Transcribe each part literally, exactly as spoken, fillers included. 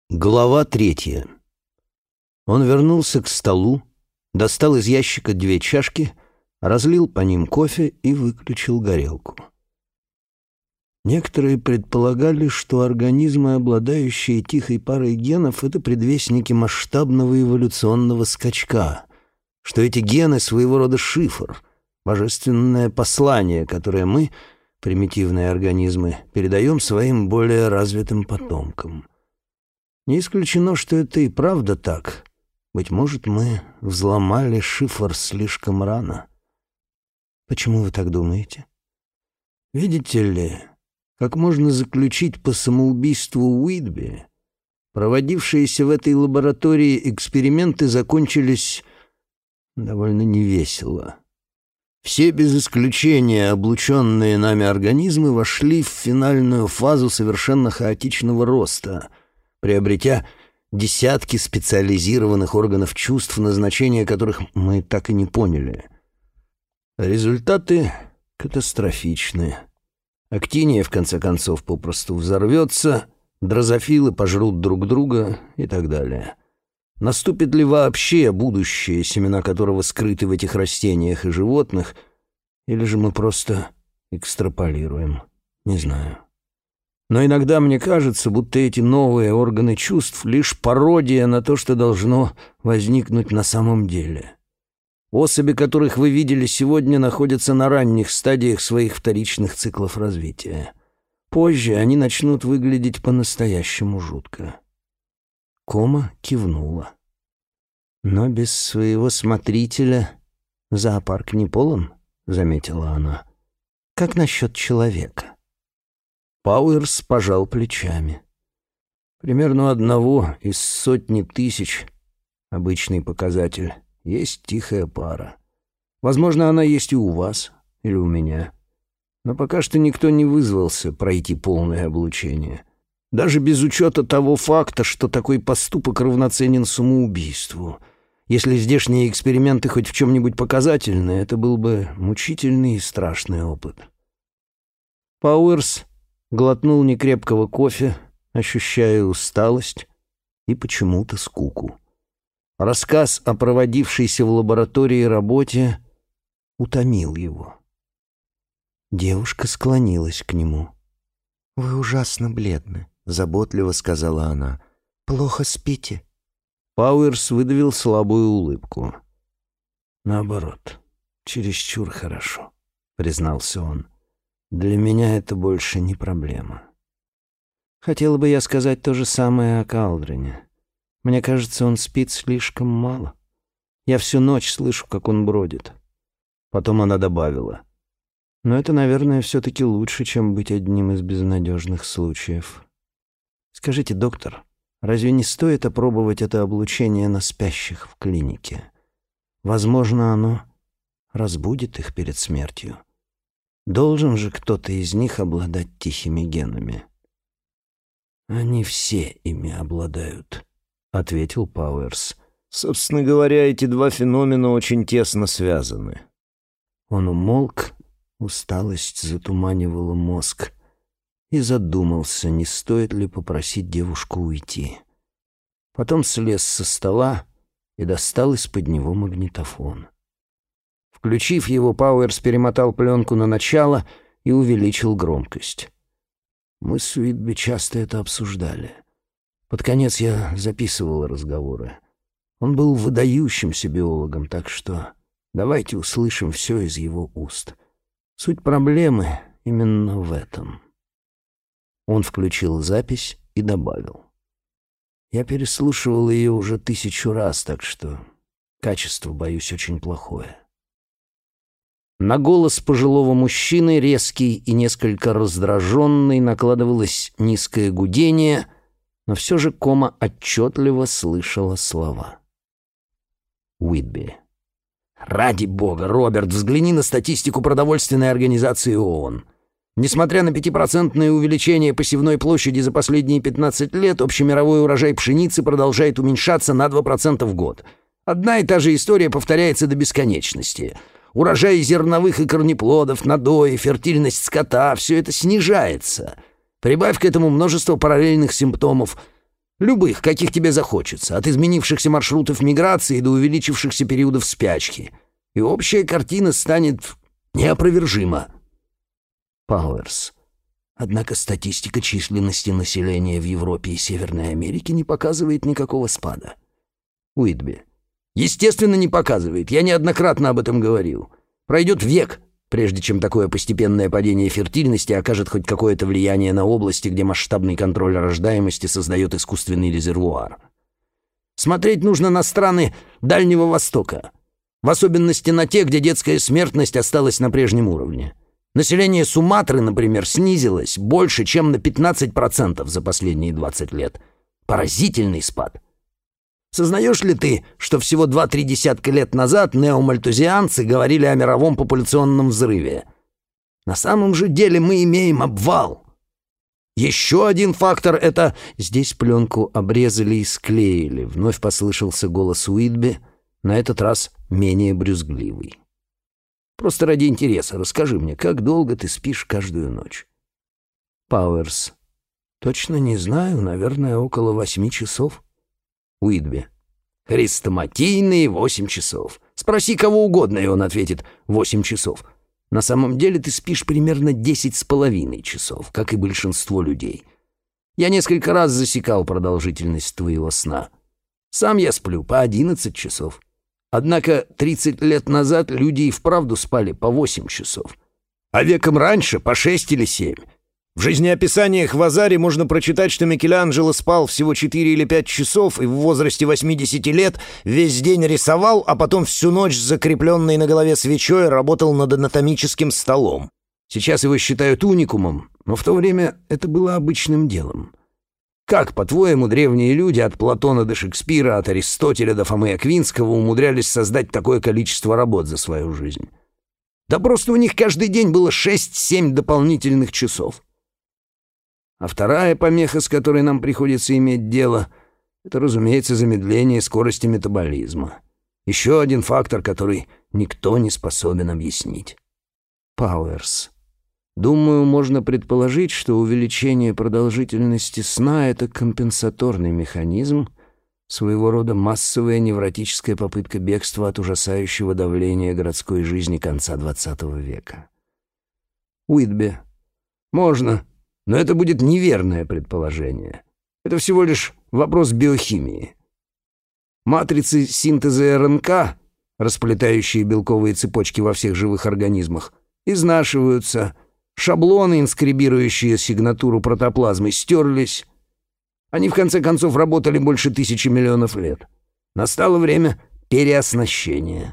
Глава третья. Он вернулся к столу, достал из ящика две чашки, разлил по ним кофе и выключил горелку. Некоторые предполагали, что организмы, обладающие тихой парой генов, — это предвестники масштабного эволюционного скачка, что эти гены — своего рода шифр, божественное послание, которое мы, примитивные организмы, передаем своим более развитым потомкам. Не исключено, что это и правда так. Быть может, мы взломали шифр слишком рано. Почему вы так думаете? Видите ли, как можно заключить по самоубийству Уитби, проводившиеся в этой лаборатории эксперименты закончились довольно невесело. Все без исключения облученные нами организмы вошли в финальную фазу совершенно хаотичного роста, приобретя десятки специализированных органов чувств, назначение которых мы так и не поняли. Результаты катастрофичны. Актиния, в конце концов, попросту взорвется, дрозофилы пожрут друг друга и так далее. Наступит ли вообще будущее, семена которого скрыты в этих растениях и животных, или же мы просто экстраполируем? Не знаю. Но иногда мне кажется, будто эти новые органы чувств — лишь пародия на то, что должно возникнуть на самом деле. Особи, которых вы видели сегодня, находятся на ранних стадиях своих вторичных циклов развития. Позже они начнут выглядеть по-настоящему жутко. Кома кивнула. «Но без своего смотрителя зоопарк не полон», — заметила она. «Как насчет человека?» Пауэрс пожал плечами. Примерно одного из сотни тысяч, обычный показатель, есть тихая пара. Возможно, она есть и у вас, или у меня. Но пока что никто не вызвался пройти полное облучение. Даже без учета того факта, что такой поступок равноценен самоубийству. Если здешние эксперименты хоть в чем-нибудь показательны, это был бы мучительный и страшный опыт. Пауэрс глотнул некрепкого кофе, ощущая усталость и почему-то скуку. Рассказ о проводившейся в лаборатории работе утомил его. Девушка склонилась к нему. «Вы ужасно бледны», — заботливо сказала она. «Плохо спите?» Пауэрс выдавил слабую улыбку. «Наоборот, чересчур хорошо», — признался он. «Для меня это больше не проблема». Хотела бы я сказать то же самое о Калдрине. Мне кажется, он спит слишком мало. Я всю ночь слышу, как он бродит. Потом она добавила: «Но это, наверное, все-таки лучше, чем быть одним из безнадежных случаев. Скажите, доктор, разве не стоит опробовать это облучение на спящих в клинике? Возможно, оно разбудит их перед смертью. Должен же кто-то из них обладать тихими генами». «Они все ими обладают», — ответил Пауэрс. «Собственно говоря, эти два феномена очень тесно связаны». Он умолк, усталость затуманивала мозг, и задумался, не стоит ли попросить девушку уйти. Потом слез со стола и достал из-под него магнитофон. Включив его, Пауэрс перемотал пленку на начало и увеличил громкость. Мы с Уитби часто это обсуждали. Под конец я записывал разговоры. Он был выдающимся биологом, так что давайте услышим все из его уст. Суть проблемы именно в этом. Он включил запись и добавил: «Я переслушивал ее уже тысячу раз, так что качество, боюсь, очень плохое». На голос пожилого мужчины, резкий и несколько раздраженный, накладывалось низкое гудение, но все же Кома отчетливо слышала слова. Уитби. «Ради бога, Роберт, взгляни на статистику продовольственной организации ООН. Несмотря на пятипроцентное увеличение посевной площади за последние пятнадцать лет, общемировой урожай пшеницы продолжает уменьшаться на два процента в год. Одна и та же история повторяется до бесконечности. Урожай зерновых и корнеплодов, надои, фертильность скота — все это снижается. Прибавь к этому множество параллельных симптомов. Любых, каких тебе захочется, от изменившихся маршрутов миграции до увеличившихся периодов спячки. И общая картина станет неопровержима. Пауэрс. Однако статистика численности населения в Европе и Северной Америке не показывает никакого спада. Уитби. Естественно, не показывает. Я неоднократно об этом говорил. Пройдет век, прежде чем такое постепенное падение фертильности окажет хоть какое-то влияние на области, где масштабный контроль рождаемости создает искусственный резервуар. Смотреть нужно на страны Дальнего Востока, в особенности на те, где детская смертность осталась на прежнем уровне. Население Суматры, например, снизилось больше, чем на пятнадцать процентов за последние двадцать лет. Поразительный спад. Сознаешь ли ты, что всего два-три десятка лет назад неомальтузианцы говорили о мировом популяционном взрыве? На самом же деле мы имеем обвал. Еще один фактор — это... Здесь пленку обрезали и склеили. Вновь послышался голос Уитби, на этот раз менее брюзгливый. Просто ради интереса расскажи мне, как долго ты спишь каждую ночь? Пауэрс. Точно не знаю, наверное, около восьми часов. Уитби. Хрестоматийные восемь часов. Спроси кого угодно, и он ответит восемь часов. На самом деле ты спишь примерно десять с половиной часов, как и большинство людей. Я несколько раз засекал продолжительность твоего сна. Сам я сплю по одиннадцать часов. Однако тридцать лет назад люди и вправду спали по восемь часов. А веком раньше по шесть или семь. В жизнеописаниях Вазари можно прочитать, что Микеланджело спал всего четыре или пять часов и в возрасте восьмидесяти лет весь день рисовал, а потом всю ночь с закрепленной на голове свечой работал над анатомическим столом. Сейчас его считают уникумом, но в то время это было обычным делом. Как, по-твоему, древние люди от Платона до Шекспира, от Аристотеля до Фомы Аквинского умудрялись создать такое количество работ за свою жизнь? Да просто у них каждый день было шесть-семь дополнительных часов. А вторая помеха, с которой нам приходится иметь дело, это, разумеется, замедление скорости метаболизма. Еще один фактор, который никто не способен объяснить. Пауэрс. Думаю, можно предположить, что увеличение продолжительности сна — это компенсаторный механизм, своего рода массовая невротическая попытка бегства от ужасающего давления городской жизни конца двадцатого века. Уитби. Можно, но это будет неверное предположение. Это всего лишь вопрос биохимии. Матрицы синтеза эр эн ка, расплетающие белковые цепочки во всех живых организмах, изнашиваются. Шаблоны, инскрибирующие сигнатуру протоплазмы, стерлись. Они, в конце концов, работали больше тысячи миллионов лет. Настало время переоснащения.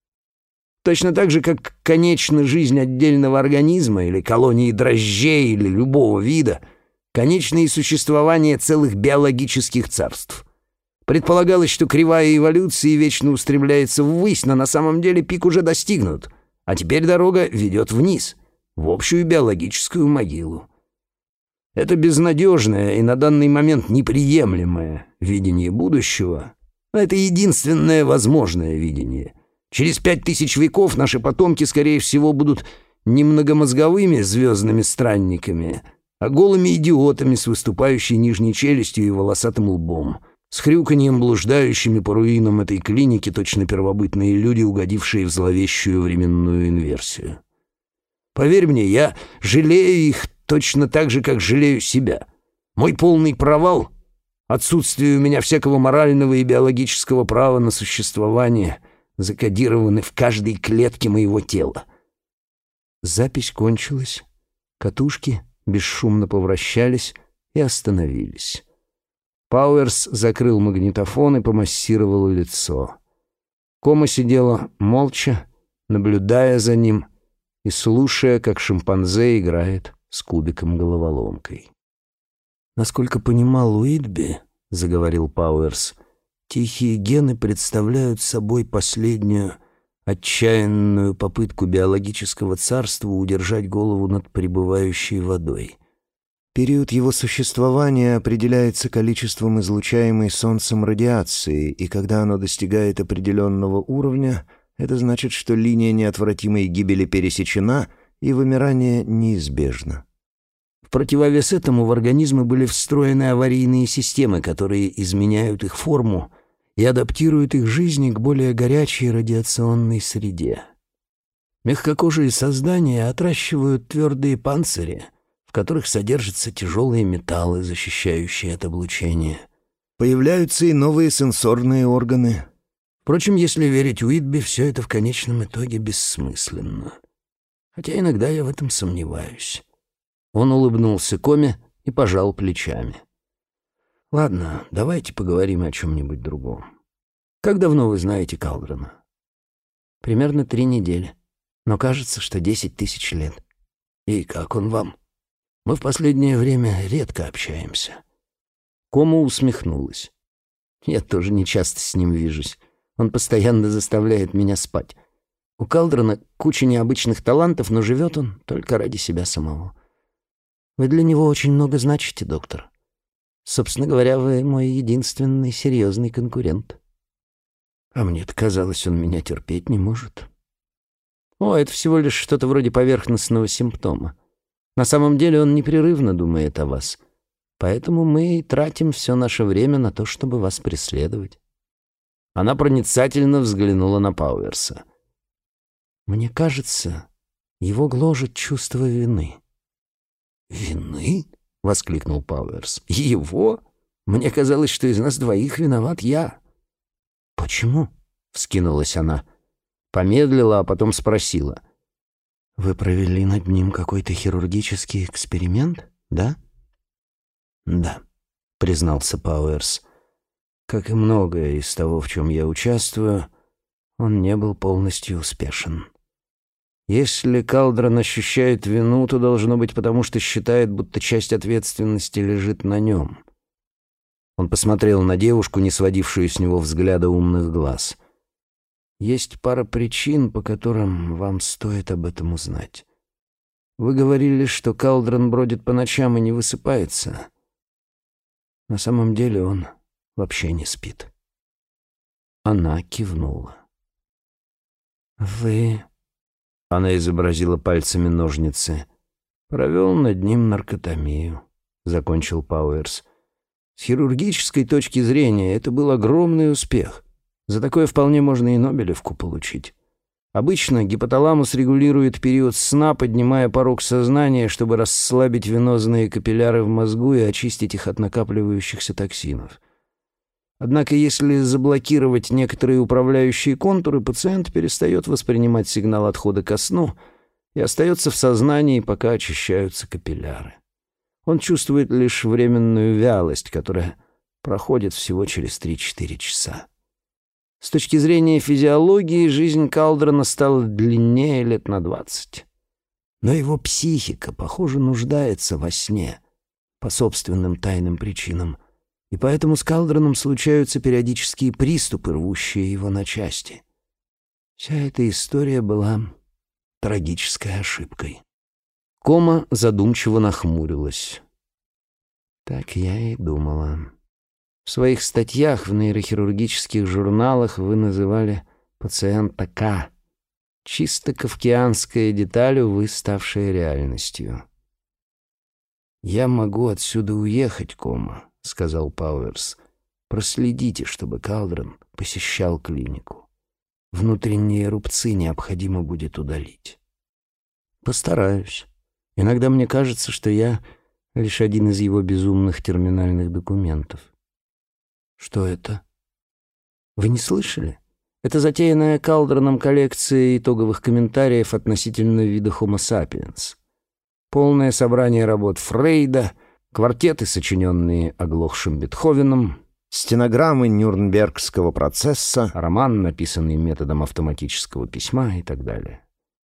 Точно так же, как конечна жизнь отдельного организма или колонии дрожжей или любого вида, конечно и существование целых биологических царств. Предполагалось, что кривая эволюции вечно устремляется ввысь, но на самом деле пик уже достигнут, а теперь дорога ведет вниз, в общую биологическую могилу. Это безнадежное и на данный момент неприемлемое видение будущего, но это единственное возможное видение. Через пять тысяч веков наши потомки, скорее всего, будут не многомозговыми звездными странниками, а голыми идиотами с выступающей нижней челюстью и волосатым лбом, с хрюканьем блуждающими по руинам этой клиники точно первобытные люди, угодившие в зловещую временную инверсию. Поверь мне, я жалею их точно так же, как жалею себя. Мой полный провал, отсутствие у меня всякого морального и биологического права на существование закодированы в каждой клетке моего тела. Запись кончилась. Катушки бесшумно повращались и остановились. Пауэрс закрыл магнитофон и помассировал лицо. Кома сидела молча, наблюдая за ним и слушая, как шимпанзе играет с кубиком-головоломкой. «Насколько понимал Уитби, — заговорил Пауэрс, — тихие гены представляют собой последнюю отчаянную попытку биологического царства удержать голову над пребывающей водой. Период его существования определяется количеством излучаемой Солнцем радиации, и когда оно достигает определенного уровня, это значит, что линия неотвратимой гибели пересечена, и вымирание неизбежно. В противовес этому в организмы были встроены аварийные системы, которые изменяют их форму и адаптируют их жизни к более горячей радиационной среде. Мягкокожие создания отращивают твердые панцири, в которых содержатся тяжелые металлы, защищающие от облучения. Появляются и новые сенсорные органы. Впрочем, если верить Уитби, все это в конечном итоге бессмысленно. Хотя иногда я в этом сомневаюсь. Он улыбнулся Коме и пожал плечами. «Ладно, давайте поговорим о чем-нибудь другом. Как давно вы знаете Калдрона?» «Примерно три недели. Но кажется, что десять тысяч лет». «И как он вам?» «Мы в последнее время редко общаемся». Кома усмехнулась. «Я тоже не часто с ним вижусь. Он постоянно заставляет меня спать. У Калдрона куча необычных талантов, но живет он только ради себя самого. Вы для него очень много значите, доктор. Собственно говоря, вы мой единственный серьезный конкурент. А мне-то казалось, он меня терпеть не может. О, это всего лишь что-то вроде поверхностного симптома. На самом деле он непрерывно думает о вас. Поэтому мы и тратим все наше время на то, чтобы вас преследовать». Она проницательно взглянула на Пауэрса. «Мне кажется, его гложет чувство вины». «Вины?» — воскликнул Пауэрс. «Его? Мне казалось, что из нас двоих виноват я». «Почему?» — вскинулась она. Помедлила, а потом спросила. «Вы провели над ним какой-то хирургический эксперимент, да?» «Да», — признался Пауэрс. «Как и многое из того, в чем я участвую, он не был полностью успешен. Если Калдрон ощущает вину, то должно быть потому, что считает, будто часть ответственности лежит на нем». Он посмотрел на девушку, не сводившую с него взгляда умных глаз. «Есть пара причин, по которым вам стоит об этом узнать. Вы говорили, что Калдрон бродит по ночам и не высыпается. На самом деле он вообще не спит». Она кивнула. «Вы...» — она изобразила пальцами ножницы. «Провел над ним наркотомию», — закончил Пауэрс. «С хирургической точки зрения это был огромный успех. За такое вполне можно и Нобелевку получить. Обычно гипоталамус регулирует период сна, поднимая порог сознания, чтобы расслабить венозные капилляры в мозгу и очистить их от накапливающихся токсинов. Однако, если заблокировать некоторые управляющие контуры, пациент перестает воспринимать сигнал отхода ко сну и остается в сознании, пока очищаются капилляры. Он чувствует лишь временную вялость, которая проходит всего через три-четыре часа. С точки зрения физиологии, жизнь Калдрона стала длиннее лет на двадцать. Но его психика, похоже, нуждается во сне по собственным тайным причинам, и поэтому с Калдроном случаются периодические приступы, рвущие его на части. Вся эта история была трагической ошибкой. Кома задумчиво нахмурилась. «Так я и думала. В своих статьях в нейрохирургических журналах вы называли пациента К. Чисто кафкианская деталь, увы, ставшая реальностью». «Я могу отсюда уехать, Кома», — сказал Пауэрс. «Проследите, чтобы Калдрон посещал клинику. Внутренние рубцы необходимо будет удалить». «Постараюсь. Иногда мне кажется, что я лишь один из его безумных терминальных документов». «Что это?» «Вы не слышали? Это затеянная Калдроном коллекция итоговых комментариев относительно вида Homo sapiens. Полное собрание работ Фрейда, квартеты, сочиненные оглохшим Бетховеном, стенограммы Нюрнбергского процесса, роман, написанный методом автоматического письма и так далее».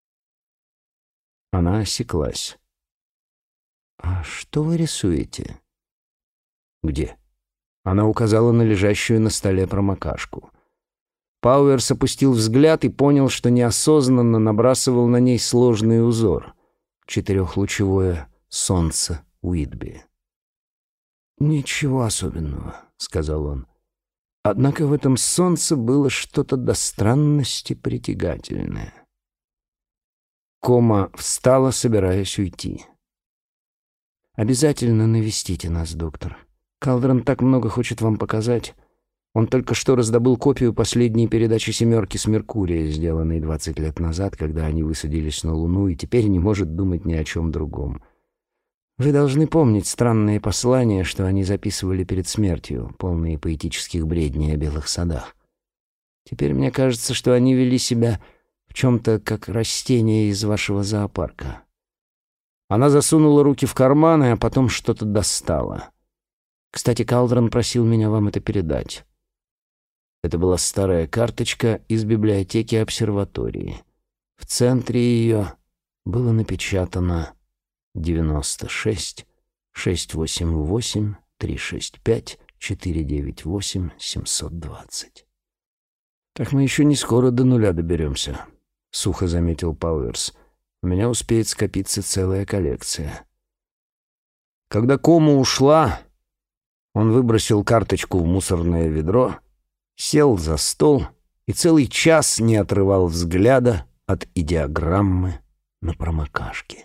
Она осеклась. «А что вы рисуете?» «Где?» Она указала на лежащую на столе промокашку. Пауэрс опустил взгляд и понял, что неосознанно набрасывал на ней сложный узор — четырехлучевое солнце Уитби. «Ничего особенного», — сказал он. Однако в этом солнце было что-то до странности притягательное. Кома встала, собираясь уйти. Обязательно навестите нас, доктор. Калдрон так много хочет вам показать. Он только что раздобыл копию последней передачи «Семерки» с Меркурия, сделанной двадцать лет назад, когда они высадились на Луну, и теперь не может думать ни о чем другом. Вы должны помнить странные послания, что они записывали перед смертью, полные поэтических бредней о белых садах. Теперь мне кажется, что они вели себя в чем-то как растения из вашего зоопарка. Она засунула руки в карманы, а потом что-то достала. Кстати, Калдрон просил меня вам это передать. Это была старая карточка из библиотеки обсерватории. В центре ее было напечатано девяносто шесть шестьсот восемьдесят восемь триста шестьдесят пять четыреста девяносто восемь семьсот двадцать. «Так мы еще не скоро до нуля доберемся», — сухо заметил Пауэрс. «У меня успеет скопиться целая коллекция». Когда кома ушла, он выбросил карточку в мусорное ведро, сел за стол и целый час не отрывал взгляда от идеограммы на промокашке.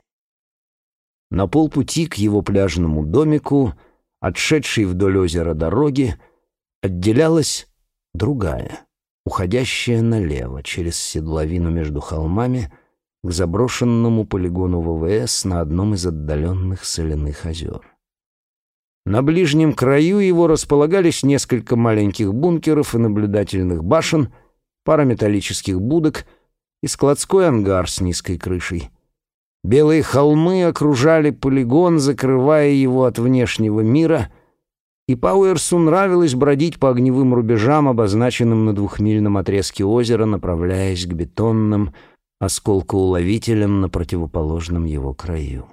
На полпути к его пляжному домику, отшедшей вдоль озера дороги, отделялась другая, уходящая налево через седловину между холмами к заброшенному полигону ВВС на одном из отдаленных соляных озер. На ближнем краю его располагались несколько маленьких бункеров и наблюдательных башен, пара металлических будок и складской ангар с низкой крышей. Белые холмы окружали полигон, закрывая его от внешнего мира, и Пауэрсу нравилось бродить по огневым рубежам, обозначенным на двухмильном отрезке озера, направляясь к бетонным осколкоуловителям на противоположном его краю.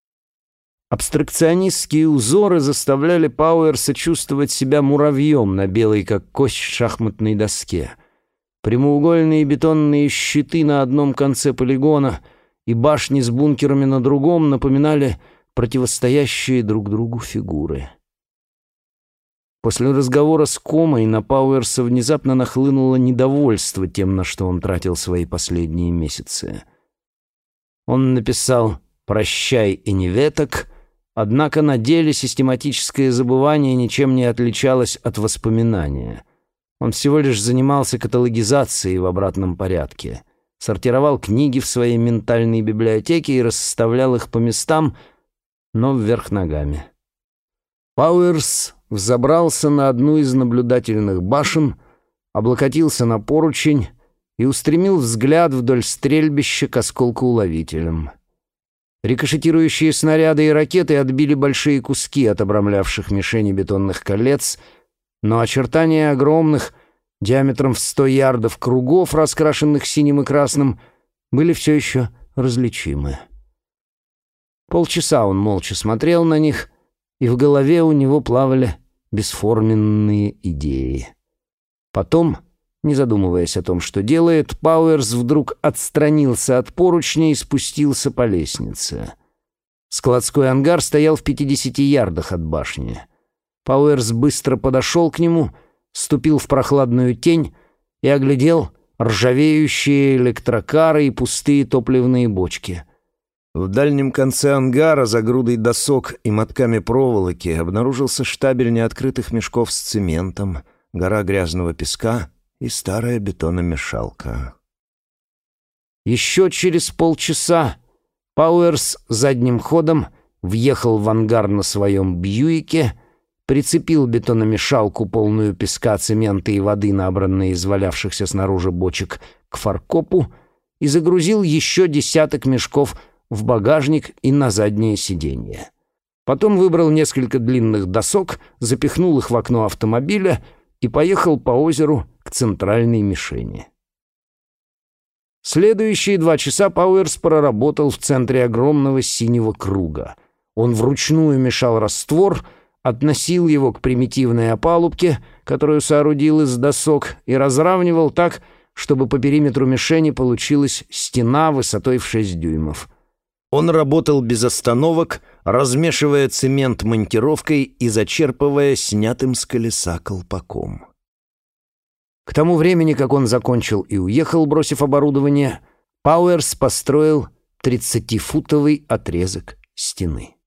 Абстракционистские узоры заставляли Пауэрса чувствовать себя муравьем на белой, как кость, шахматной доске. Прямоугольные бетонные щиты на одном конце полигона и башни с бункерами на другом напоминали противостоящие друг другу фигуры. После разговора с Комой на Пауэрса внезапно нахлынуло недовольство тем, на что он тратил свои последние месяцы. Он написал «Прощай и неветок», однако на деле систематическое забывание ничем не отличалось от воспоминания. Он всего лишь занимался каталогизацией в обратном порядке, сортировал книги в своей ментальной библиотеке и расставлял их по местам, но вверх ногами. Пауэрс взобрался на одну из наблюдательных башен, облокотился на поручень и устремил взгляд вдоль стрельбища к осколкоуловителям. Рикошетирующие снаряды и ракеты отбили большие куски от обрамлявших мишени бетонных колец, но очертания огромных, диаметром в сто ярдов кругов, раскрашенных синим и красным, были все еще различимы. Полчаса он молча смотрел на них, и в голове у него плавали бесформенные идеи. Потом, не задумываясь о том, что делает, Пауэрс вдруг отстранился от поручня и спустился по лестнице. Складской ангар стоял в пятидесяти ярдах от башни. Пауэрс быстро подошел к нему, ступил в прохладную тень и оглядел ржавеющие электрокары и пустые топливные бочки. В дальнем конце ангара за грудой досок и мотками проволоки обнаружился штабель неоткрытых мешков с цементом, гора грязного песка и старая бетономешалка. Еще через полчаса Пауэрс задним ходом въехал в ангар на своем Бьюике, прицепил бетономешалку, полную песка, цемента и воды, набранной из валявшихся снаружи бочек, к фаркопу и загрузил еще десяток мешков в багажник и на заднее сиденье. Потом выбрал несколько длинных досок, запихнул их в окно автомобиля и поехал по озеру к центральной мишени. Следующие два часа Пауэрс проработал в центре огромного синего круга. Он вручную мешал раствор, относил его к примитивной опалубке, которую соорудил из досок, и разравнивал так, чтобы по периметру мишени получилась стена высотой в шесть дюймов. Он работал без остановок, размешивая цемент монтировкой и зачерпывая снятым с колеса колпаком. К тому времени, как он закончил и уехал, бросив оборудование, Пауэрс построил тридцатифутовый отрезок стены.